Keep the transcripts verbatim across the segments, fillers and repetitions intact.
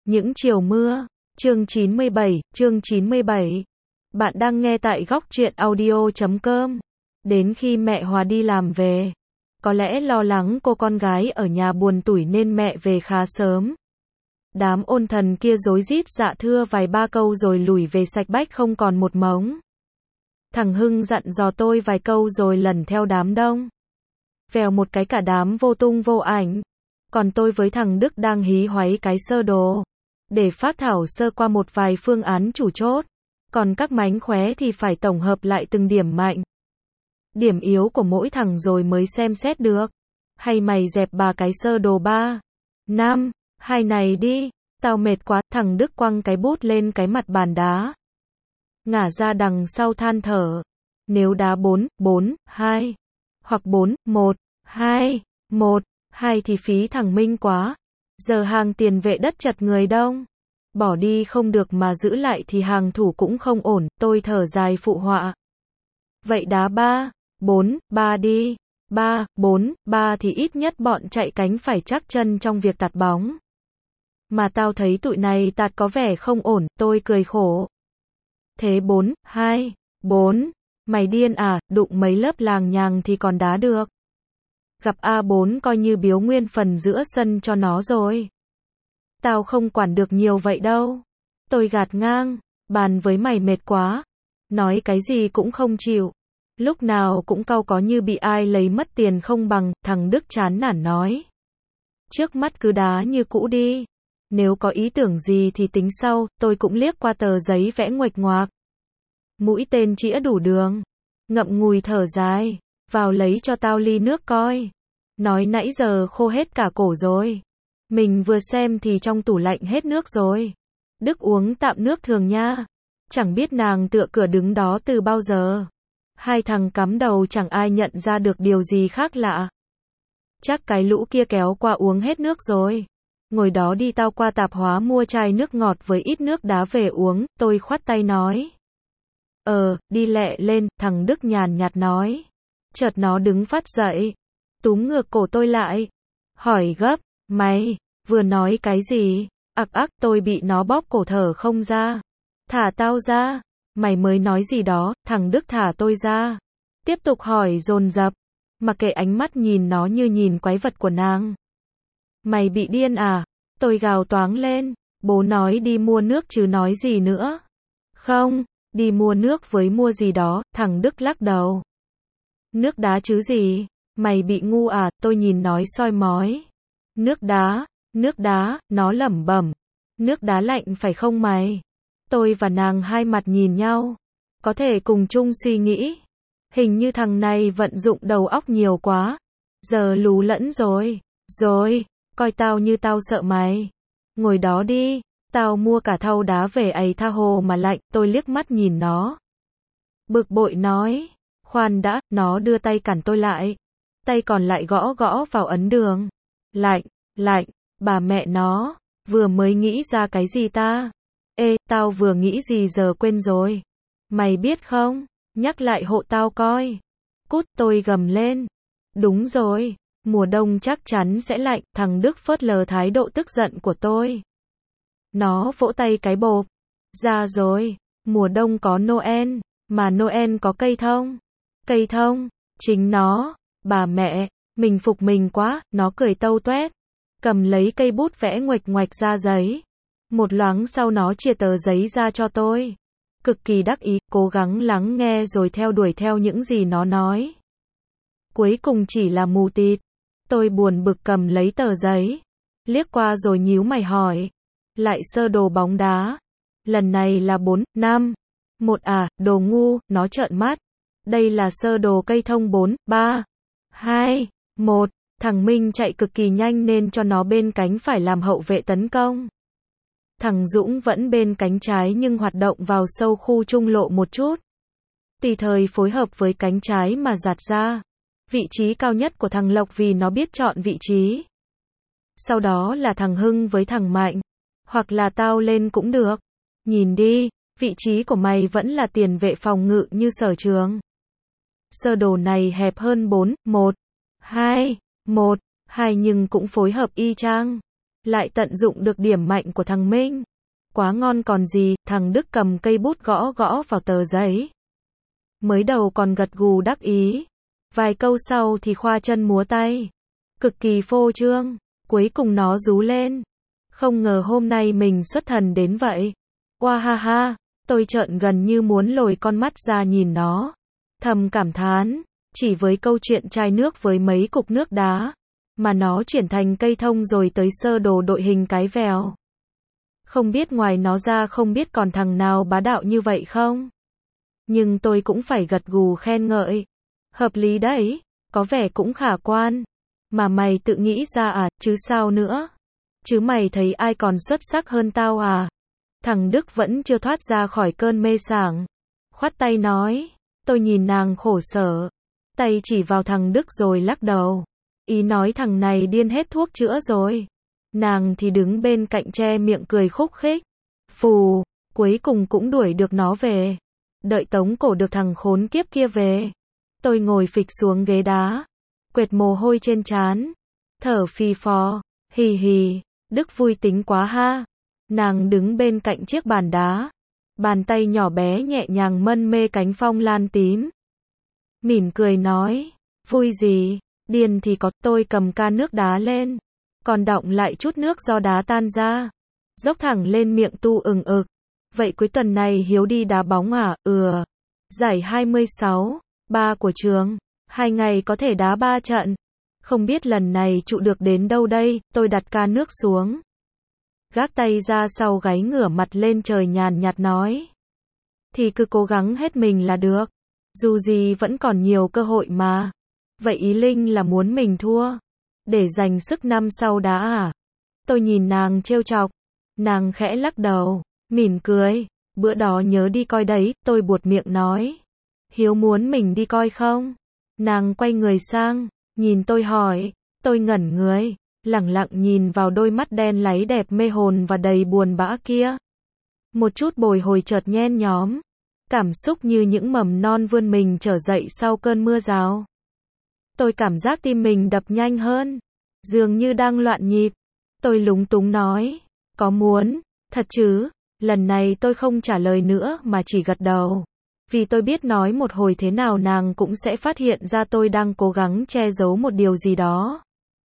Những chiều mưa, chương chín mươi bảy, chương chín mươi bảy. Bạn đang nghe tại góc truyện audio chấm com. Đến khi mẹ Hòa đi làm về, có lẽ lo lắng cô con gái ở nhà buồn tủi nên mẹ về khá sớm. Đám ôn thần kia rối rít dạ thưa vài ba câu rồi lủi về sạch bách không còn một mống. Thằng Hưng dặn dò tôi vài câu rồi lần theo đám đông. Vèo một cái cả đám vô tung vô ảnh. Còn tôi với thằng Đức đang hí hoáy cái sơ đồ, để phát thảo sơ qua một vài phương án chủ chốt. Còn các mánh khóe thì phải tổng hợp lại từng điểm mạnh, điểm yếu của mỗi thằng rồi mới xem xét được. Hay mày dẹp bà cái sơ đồ ba, năm, hai này đi, tao mệt quá. Thằng Đức quăng cái bút lên cái mặt bàn đá, ngả ra đằng sau than thở. Nếu đá bốn, bốn, hai, hoặc bốn, một, hai, một, hai thì phí thằng Minh quá. Giờ hàng tiền vệ đất chật người đông. Bỏ đi không được mà giữ lại thì hàng thủ cũng không ổn, tôi thở dài phụ họa. Vậy đá ba, bốn, ba đi. ba, bốn, ba thì ít nhất bọn chạy cánh phải chắc chân trong việc tạt bóng. Mà tao thấy tụi này tạt có vẻ không ổn, tôi cười khổ. Thế bốn, hai, bốn, mày điên à, đụng mấy lớp làng nhàng thì còn đá được. Gặp a bốn coi như biếu nguyên phần giữa sân cho nó rồi. Tao không quản được nhiều vậy đâu. Tôi gạt ngang, bàn với mày mệt quá. Nói cái gì cũng không chịu. Lúc nào cũng cau có như bị ai lấy mất tiền không bằng, thằng Đức chán nản nói. Trước mắt cứ đá như cũ đi. Nếu có ý tưởng gì thì tính sau, tôi cũng liếc qua tờ giấy vẽ nguệch ngoạc. Mũi tên chĩa đủ đường. Ngậm ngùi thở dài. Vào lấy cho tao ly nước coi. Nói nãy giờ khô hết cả cổ rồi. Mình vừa xem thì trong tủ lạnh hết nước rồi. Đức uống tạm nước thường nha. Chẳng biết nàng tựa cửa đứng đó từ bao giờ. Hai thằng cắm đầu chẳng ai nhận ra được điều gì khác lạ. Chắc cái lũ kia kéo qua uống hết nước rồi. Ngồi đó đi, tao qua tạp hóa mua chai nước ngọt với ít nước đá về uống. Tôi khoát tay nói. Ờ, đi lẹ lên, thằng Đức nhàn nhạt nói. Chợt nó đứng phát dậy, túm ngược cổ tôi lại, hỏi gấp, mày, vừa nói cái gì? Ặc ắc, tôi bị nó bóp cổ thở không ra. Thả tao ra, mày mới nói gì đó. Thằng Đức thả tôi ra, tiếp tục hỏi dồn dập, mặc kệ ánh mắt nhìn nó như nhìn quái vật của nàng. Mày bị điên à? Tôi gào toáng lên, bố nói đi mua nước chứ nói gì nữa. Không, đi mua nước với mua gì đó. Thằng Đức lắc đầu. Nước đá chứ gì? Mày bị ngu à? Tôi nhìn nói soi mói. Nước đá, nước đá, nó lẩm bẩm. Nước đá lạnh phải không mày? Tôi và nàng hai mặt nhìn nhau. Có thể cùng chung suy nghĩ. Hình như thằng này vận dụng đầu óc nhiều quá. Giờ lú lẫn rồi. Rồi, coi tao như tao sợ mày. Ngồi đó đi. Tao mua cả thau đá về ấy tha hồ mà lạnh. Tôi liếc mắt nhìn nó. Bực bội nói. Khoan đã, nó đưa tay cản tôi lại. Tay còn lại gõ gõ vào ấn đường. Lạnh, lạnh, bà mẹ nó, vừa mới nghĩ ra cái gì ta? Ê, tao vừa nghĩ gì giờ quên rồi. Mày biết không? Nhắc lại hộ tao coi. Cút, tôi gầm lên. Đúng rồi, mùa đông chắc chắn sẽ lạnh. Thằng Đức phớt lờ thái độ tức giận của tôi. Nó vỗ tay cái bộp. Ra rồi, mùa đông có Noel, mà Noel có cây thông. Cây thông, chính nó, bà mẹ, mình phục mình quá. Nó cười tâu toét, cầm lấy cây bút vẽ nguệch ngoạch ra giấy. Một loáng sau nó chia tờ giấy ra cho tôi. Cực kỳ đắc ý, cố gắng lắng nghe rồi theo đuổi theo những gì nó nói. Cuối cùng chỉ là mù tịt. Tôi buồn bực cầm lấy tờ giấy, liếc qua rồi nhíu mày hỏi. Lại sơ đồ bóng đá. Lần này là bốn, năm, một à, đồ ngu. Nó trợn mắt. Đây là sơ đồ cây thông bốn, ba, hai, một. Thằng Minh chạy cực kỳ nhanh nên cho nó bên cánh phải làm hậu vệ tấn công. Thằng Dũng vẫn bên cánh trái nhưng hoạt động vào sâu khu trung lộ một chút. Tùy thời phối hợp với cánh trái mà giạt ra. Vị trí cao nhất của thằng Lộc vì nó biết chọn vị trí. Sau đó là thằng Hưng với thằng Mạnh. Hoặc là tao lên cũng được. Nhìn đi, vị trí của mày vẫn là tiền vệ phòng ngự như Sở Trường. Sơ đồ này hẹp hơn bốn, một, hai, một, hai nhưng cũng phối hợp y chang. lại tận dụng được điểm mạnh của thằng Minh. Quá ngon còn gì, thằng Đức cầm cây bút gõ gõ vào tờ giấy. Mới đầu còn gật gù đắc ý. Vài câu sau thì khoa chân múa tay. Cực kỳ phô trương. Cuối cùng nó rú lên. Không ngờ hôm nay mình xuất thần đến vậy. Oa ha ha, tôi trợn gần như muốn lồi con mắt ra nhìn nó. Thầm cảm thán, chỉ với câu chuyện chai nước với mấy cục nước đá, mà nó chuyển thành cây thông rồi tới sơ đồ đội hình cái vèo. Không biết ngoài nó ra không biết còn thằng nào bá đạo như vậy không? Nhưng tôi cũng phải gật gù khen ngợi. Hợp lý đấy, có vẻ cũng khả quan. Mà mày tự nghĩ ra à, chứ sao nữa? Chứ mày thấy ai còn xuất sắc hơn tao à? Thằng Đức vẫn chưa thoát ra khỏi cơn mê sảng. Khoát tay nói, tôi nhìn nàng khổ sở. Tay chỉ vào thằng Đức rồi lắc đầu. Ý nói thằng này điên hết thuốc chữa rồi. Nàng thì đứng bên cạnh che miệng cười khúc khích. Phù, cuối cùng cũng đuổi được nó về. Đợi tống cổ được thằng khốn kiếp kia về. Tôi ngồi phịch xuống ghế đá. Quệt mồ hôi trên trán. Thở phì phò. Hì hì. Đức vui tính quá ha. Nàng đứng bên cạnh chiếc bàn đá. Bàn tay nhỏ bé nhẹ nhàng mân mê cánh phong lan tím. Mỉm cười nói. Vui gì? Điên thì có. Tôi cầm can nước đá lên. Còn đọng lại chút nước do đá tan ra. Dốc thẳng lên miệng tu ừng ực. Vậy cuối tuần này Hiếu đi đá bóng à? Ừ. Giải hai mươi sáu, ba của trường. Hai ngày có thể đá ba trận. Không biết lần này trụ được đến đâu đây. Tôi đặt can nước xuống. Gác tay ra sau gáy ngửa mặt lên trời nhàn nhạt nói. Thì cứ cố gắng hết mình là được. Dù gì vẫn còn nhiều cơ hội mà. Vậy ý Linh là muốn mình thua. Để dành sức năm sau đá à? Tôi nhìn nàng trêu chọc. Nàng khẽ lắc đầu. Mỉm cười. Bữa đó nhớ đi coi đấy. Tôi buột miệng nói. Hiếu muốn mình đi coi không? Nàng quay người sang. Nhìn tôi hỏi. Tôi ngẩn người. Lẳng lặng nhìn vào đôi mắt đen láy đẹp mê hồn và đầy buồn bã kia. Một chút bồi hồi chợt nhen nhóm. Cảm xúc như những mầm non vươn mình trở dậy sau cơn mưa rào. Tôi cảm giác tim mình đập nhanh hơn. Dường như đang loạn nhịp. Tôi lúng túng nói. Có muốn, thật chứ? Lần này tôi không trả lời nữa mà chỉ gật đầu. Vì tôi biết nói một hồi thế nào nàng cũng sẽ phát hiện ra tôi đang cố gắng che giấu một điều gì đó.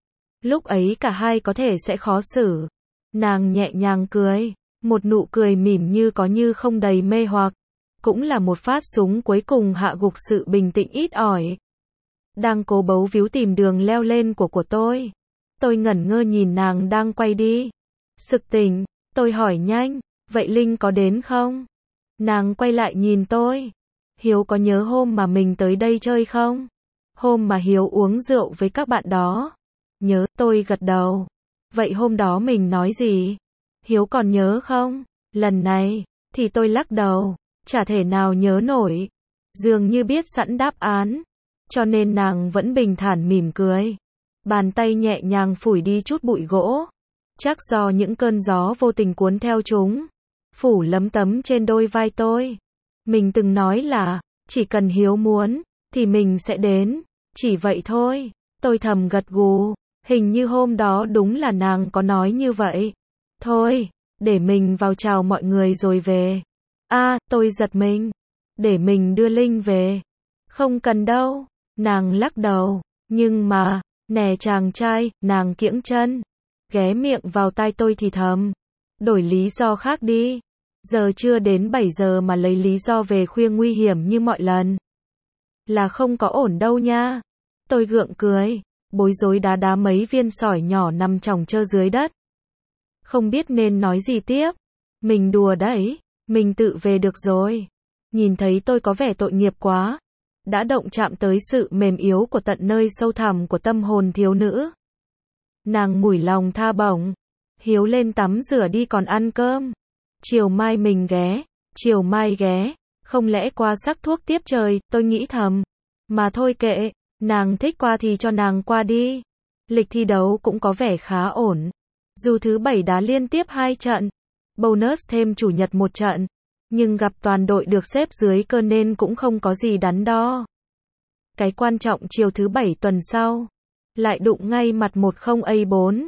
Lúc ấy cả hai có thể sẽ khó xử. Nàng nhẹ nhàng cười. Một nụ cười mỉm như có như không đầy mê hoặc. Cũng là một phát súng cuối cùng hạ gục sự bình tĩnh ít ỏi. Đang cố bấu víu tìm đường leo lên của của tôi. Tôi ngẩn ngơ nhìn nàng đang quay đi. Sực tỉnh, tôi hỏi nhanh. Vậy Linh có đến không? Nàng quay lại nhìn tôi. Hiếu có nhớ hôm mà mình tới đây chơi không? Hôm mà Hiếu uống rượu với các bạn đó. Nhớ, tôi gật đầu. Vậy hôm đó mình nói gì? Hiếu còn nhớ không? Lần này, thì tôi lắc đầu. Chả thể nào nhớ nổi. Dường như biết sẵn đáp án. Cho nên nàng vẫn bình thản mỉm cười. Bàn tay nhẹ nhàng phủi đi chút bụi gỗ. Chắc do những cơn gió vô tình cuốn theo chúng. Phủ lấm tấm trên đôi vai tôi. Mình từng nói là, chỉ cần Hiếu muốn, thì mình sẽ đến. Chỉ vậy thôi. Tôi thầm gật gù. Hình như hôm đó đúng là nàng có nói như vậy. Thôi, để mình vào chào mọi người rồi về. À, tôi giật mình. Để mình đưa Linh về. Không cần đâu. Nàng lắc đầu. Nhưng mà, nè chàng trai, nàng kiễng chân. Ghé miệng vào tai tôi thì thầm. Đổi lý do khác đi. Giờ chưa đến bảy giờ mà lấy lý do về khuya nguy hiểm như mọi lần. Là không có ổn đâu nha. Tôi gượng cười. Bối rối đá đá mấy viên sỏi nhỏ nằm chồng chơ dưới đất. Không biết nên nói gì tiếp. Mình đùa đấy. Mình tự về được rồi. Nhìn thấy tôi có vẻ tội nghiệp quá. Đã động chạm tới sự mềm yếu của tận nơi sâu thẳm của tâm hồn thiếu nữ. Nàng mủi lòng tha bổng. Hiếu lên tắm rửa đi còn ăn cơm. Chiều mai mình ghé. Chiều mai ghé. Không lẽ qua sắc thuốc tiếp trời, tôi nghĩ thầm. Mà thôi kệ. Nàng thích qua thì cho nàng qua đi. Lịch thi đấu cũng có vẻ khá ổn. Dù thứ bảy đá liên tiếp hai trận. Bonus thêm chủ nhật một trận. Nhưng gặp toàn đội được xếp dưới cơ nên cũng không có gì đắn đo. Cái quan trọng chiều thứ bảy tuần sau. Lại đụng ngay mặt một không A bốn.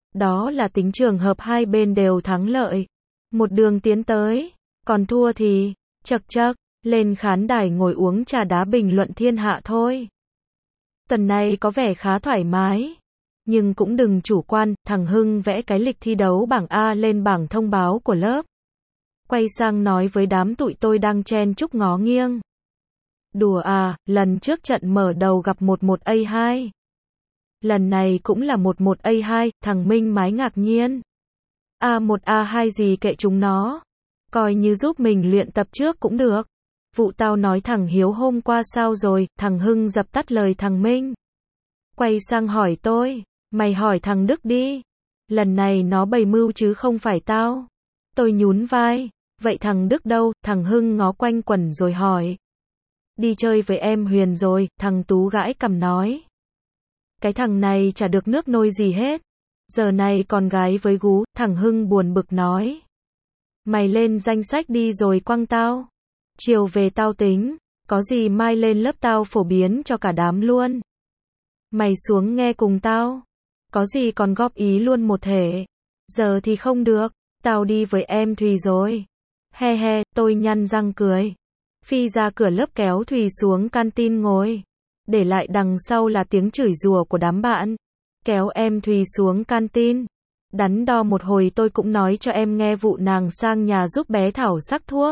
Đó là tính trường hợp hai bên đều thắng lợi. Một đường tiến tới. Còn thua thì, chậc chậc, lên khán đài ngồi uống trà đá bình luận thiên hạ thôi. Tuần này có vẻ khá thoải mái. Nhưng cũng đừng chủ quan, thằng Hưng vẽ cái lịch thi đấu bảng A lên bảng thông báo của lớp. Quay sang nói với đám tụi tôi đang chen chúc ngó nghiêng. Đùa à, lần trước trận mở đầu gặp một một A hai. Lần này cũng là một một A hai, thằng Minh Mái ngạc nhiên. A một A hai gì kệ chúng nó. Coi như giúp mình luyện tập trước cũng được. Vụ tao nói thằng Hiếu hôm qua sao rồi, thằng Hưng dập tắt lời thằng Minh. Quay sang hỏi tôi, mày hỏi thằng Đức đi. Lần này nó bày mưu chứ không phải tao. Tôi nhún vai, vậy thằng Đức đâu, thằng Hưng ngó quanh quẩn rồi hỏi. Đi chơi với em Huyền rồi, thằng Tú gãi cằm nói. Cái thằng này chả được nước nôi gì hết. Giờ này còn gái với gú, thằng Hưng buồn bực nói. Mày lên danh sách đi rồi quăng tao. Chiều về tao tính, có gì mai lên lớp tao phổ biến cho cả đám luôn. Mày xuống nghe cùng tao. Có gì còn góp ý luôn một thể. Giờ thì không được, tao đi với em Thùy rồi. He he, tôi nhăn răng cười. Phi ra cửa lớp kéo Thùy xuống canteen ngồi. Để lại đằng sau là tiếng chửi rủa của đám bạn. Kéo em Thùy xuống canteen. Đắn đo một hồi tôi cũng nói cho em nghe vụ nàng sang nhà giúp bé Thảo sắc thuốc.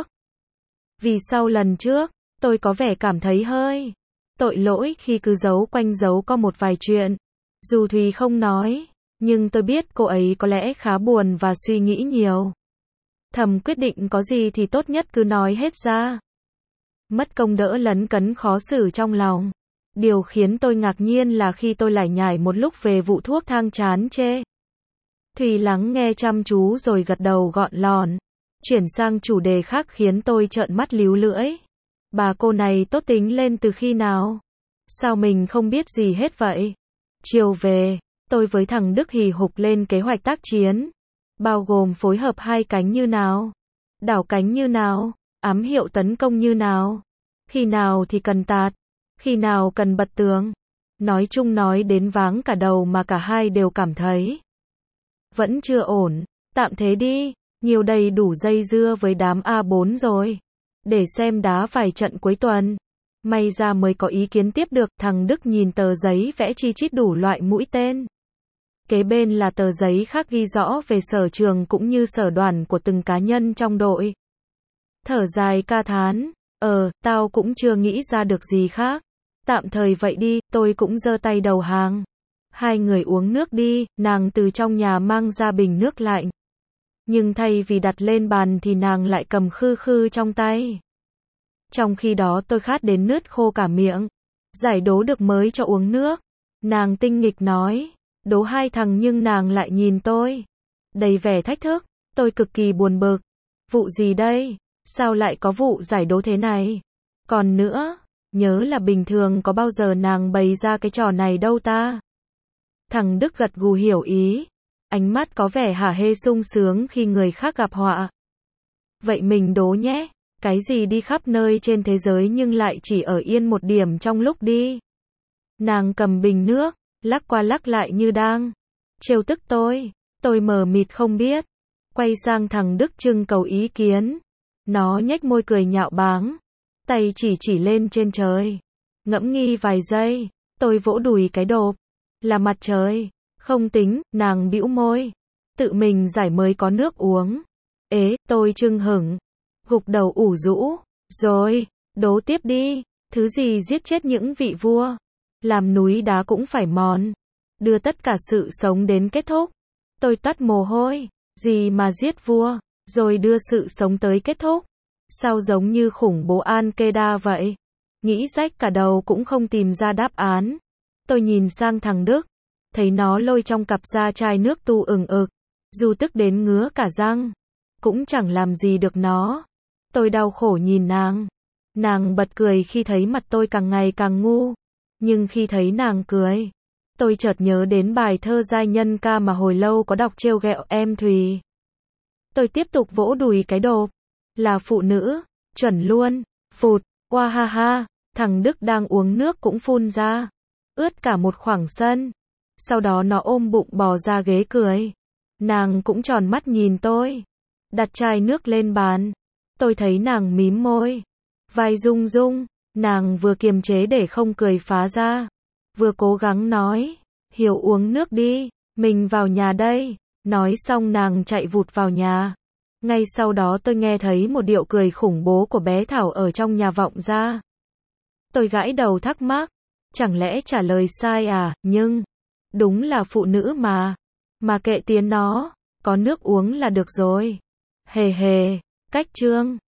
Vì sau lần trước, tôi có vẻ cảm thấy hơi tội lỗi khi cứ giấu quanh giấu có một vài chuyện. Dù Thùy không nói, nhưng tôi biết cô ấy có lẽ khá buồn và suy nghĩ nhiều. Thầm quyết định có gì thì tốt nhất cứ nói hết ra. Mất công đỡ lấn cấn khó xử trong lòng. Điều khiến tôi ngạc nhiên là khi tôi lải nhải một lúc về vụ thuốc thang chán chê. Thùy lắng nghe chăm chú rồi gật đầu gọn lòn. Chuyển sang chủ đề khác khiến tôi trợn mắt líu lưỡi. Bà cô này tốt tính lên từ khi nào? Sao mình không biết gì hết vậy? Chiều về, tôi với thằng Đức hì hục lên kế hoạch tác chiến. Bao gồm phối hợp hai cánh như nào? Đảo cánh như nào? Ám hiệu tấn công như nào? Khi nào thì cần tạt? Khi nào cần bật tường? Nói chung nói đến váng cả đầu mà cả hai đều cảm thấy vẫn chưa ổn. Tạm thế đi, nhiều đầy đủ dây dưa với đám A bốn rồi. Để xem đá vài trận cuối tuần. May ra mới có ý kiến tiếp được. Thằng Đức nhìn tờ giấy vẽ chi chít đủ loại mũi tên. Kế bên là tờ giấy khác ghi rõ về sở trường cũng như sở đoàn của từng cá nhân trong đội. Thở dài ca thán. Ờ, tao cũng chưa nghĩ ra được gì khác. Tạm thời vậy đi, tôi cũng giơ tay đầu hàng. Hai người uống nước đi, nàng từ trong nhà mang ra bình nước lạnh. Nhưng thay vì đặt lên bàn thì nàng lại cầm khư khư trong tay. Trong khi đó tôi khát đến nứt khô cả miệng. Giải đố được mới cho uống nước. Nàng tinh nghịch nói. Đố hai thằng nhưng nàng lại nhìn tôi. Đầy vẻ thách thức, tôi cực kỳ buồn bực. Vụ gì đây? Sao lại có vụ giải đố thế này? Còn nữa, nhớ là bình thường có bao giờ nàng bày ra cái trò này đâu ta? Thằng Đức gật gù hiểu ý. Ánh mắt có vẻ hả hê sung sướng khi người khác gặp họa. Vậy mình đố nhé. Cái gì đi khắp nơi trên thế giới nhưng lại chỉ ở yên một điểm trong lúc đi? Nàng cầm bình nước, lắc qua lắc lại như đang trêu tức tôi. Tôi mờ mịt không biết. Quay sang thằng Đức trưng cầu ý kiến. Nó nhếch môi cười nhạo báng. Tay chỉ chỉ lên trên trời. Ngẫm nghi vài giây. Tôi vỗ đùi cái đột. Là mặt trời. Không tính, nàng bĩu môi. Tự mình giải mới có nước uống. Ế, tôi chưng hửng. Gục đầu ủ rũ. Rồi, đố tiếp đi. Thứ gì giết chết những vị vua? Làm núi đá cũng phải mòn. Đưa tất cả sự sống đến kết thúc. Tôi toát mồ hôi. Gì mà giết vua? Rồi đưa sự sống tới kết thúc. Sao giống như khủng bố Al-Qaeda vậy? Nghĩ rách cả đầu cũng không tìm ra đáp án. Tôi nhìn sang thằng Đức. Thấy nó lôi trong cặp ra chai nước tu ừng ực. Dù tức đến ngứa cả răng. Cũng chẳng làm gì được nó. Tôi đau khổ nhìn nàng. Nàng bật cười khi thấy mặt tôi càng ngày càng ngu. Nhưng khi thấy nàng cười, tôi chợt nhớ đến bài thơ giai nhân ca mà hồi lâu có đọc trêu ghẹo em Thùy. Tôi tiếp tục vỗ đùi cái đột. Là phụ nữ. Chuẩn luôn. Phụt. Oa ha ha. Thằng Đức đang uống nước cũng phun ra. Ướt cả một khoảng sân. Sau đó nó ôm bụng bò ra ghế cười. Nàng cũng tròn mắt nhìn tôi. Đặt chai nước lên bàn. Tôi thấy nàng mím môi. Vai rung rung. Nàng vừa kiềm chế để không cười phá ra. Vừa cố gắng nói. Hiểu uống nước đi. Mình vào nhà đây. Nói xong nàng chạy vụt vào nhà. Ngay sau đó tôi nghe thấy một điệu cười khủng bố của bé Thảo ở trong nhà vọng ra. Tôi gãi đầu thắc mắc. Chẳng lẽ trả lời sai à, nhưng... Đúng là phụ nữ mà. Mà kệ tiếng nó. Có nước uống là được rồi. Hề hề. Cách chương.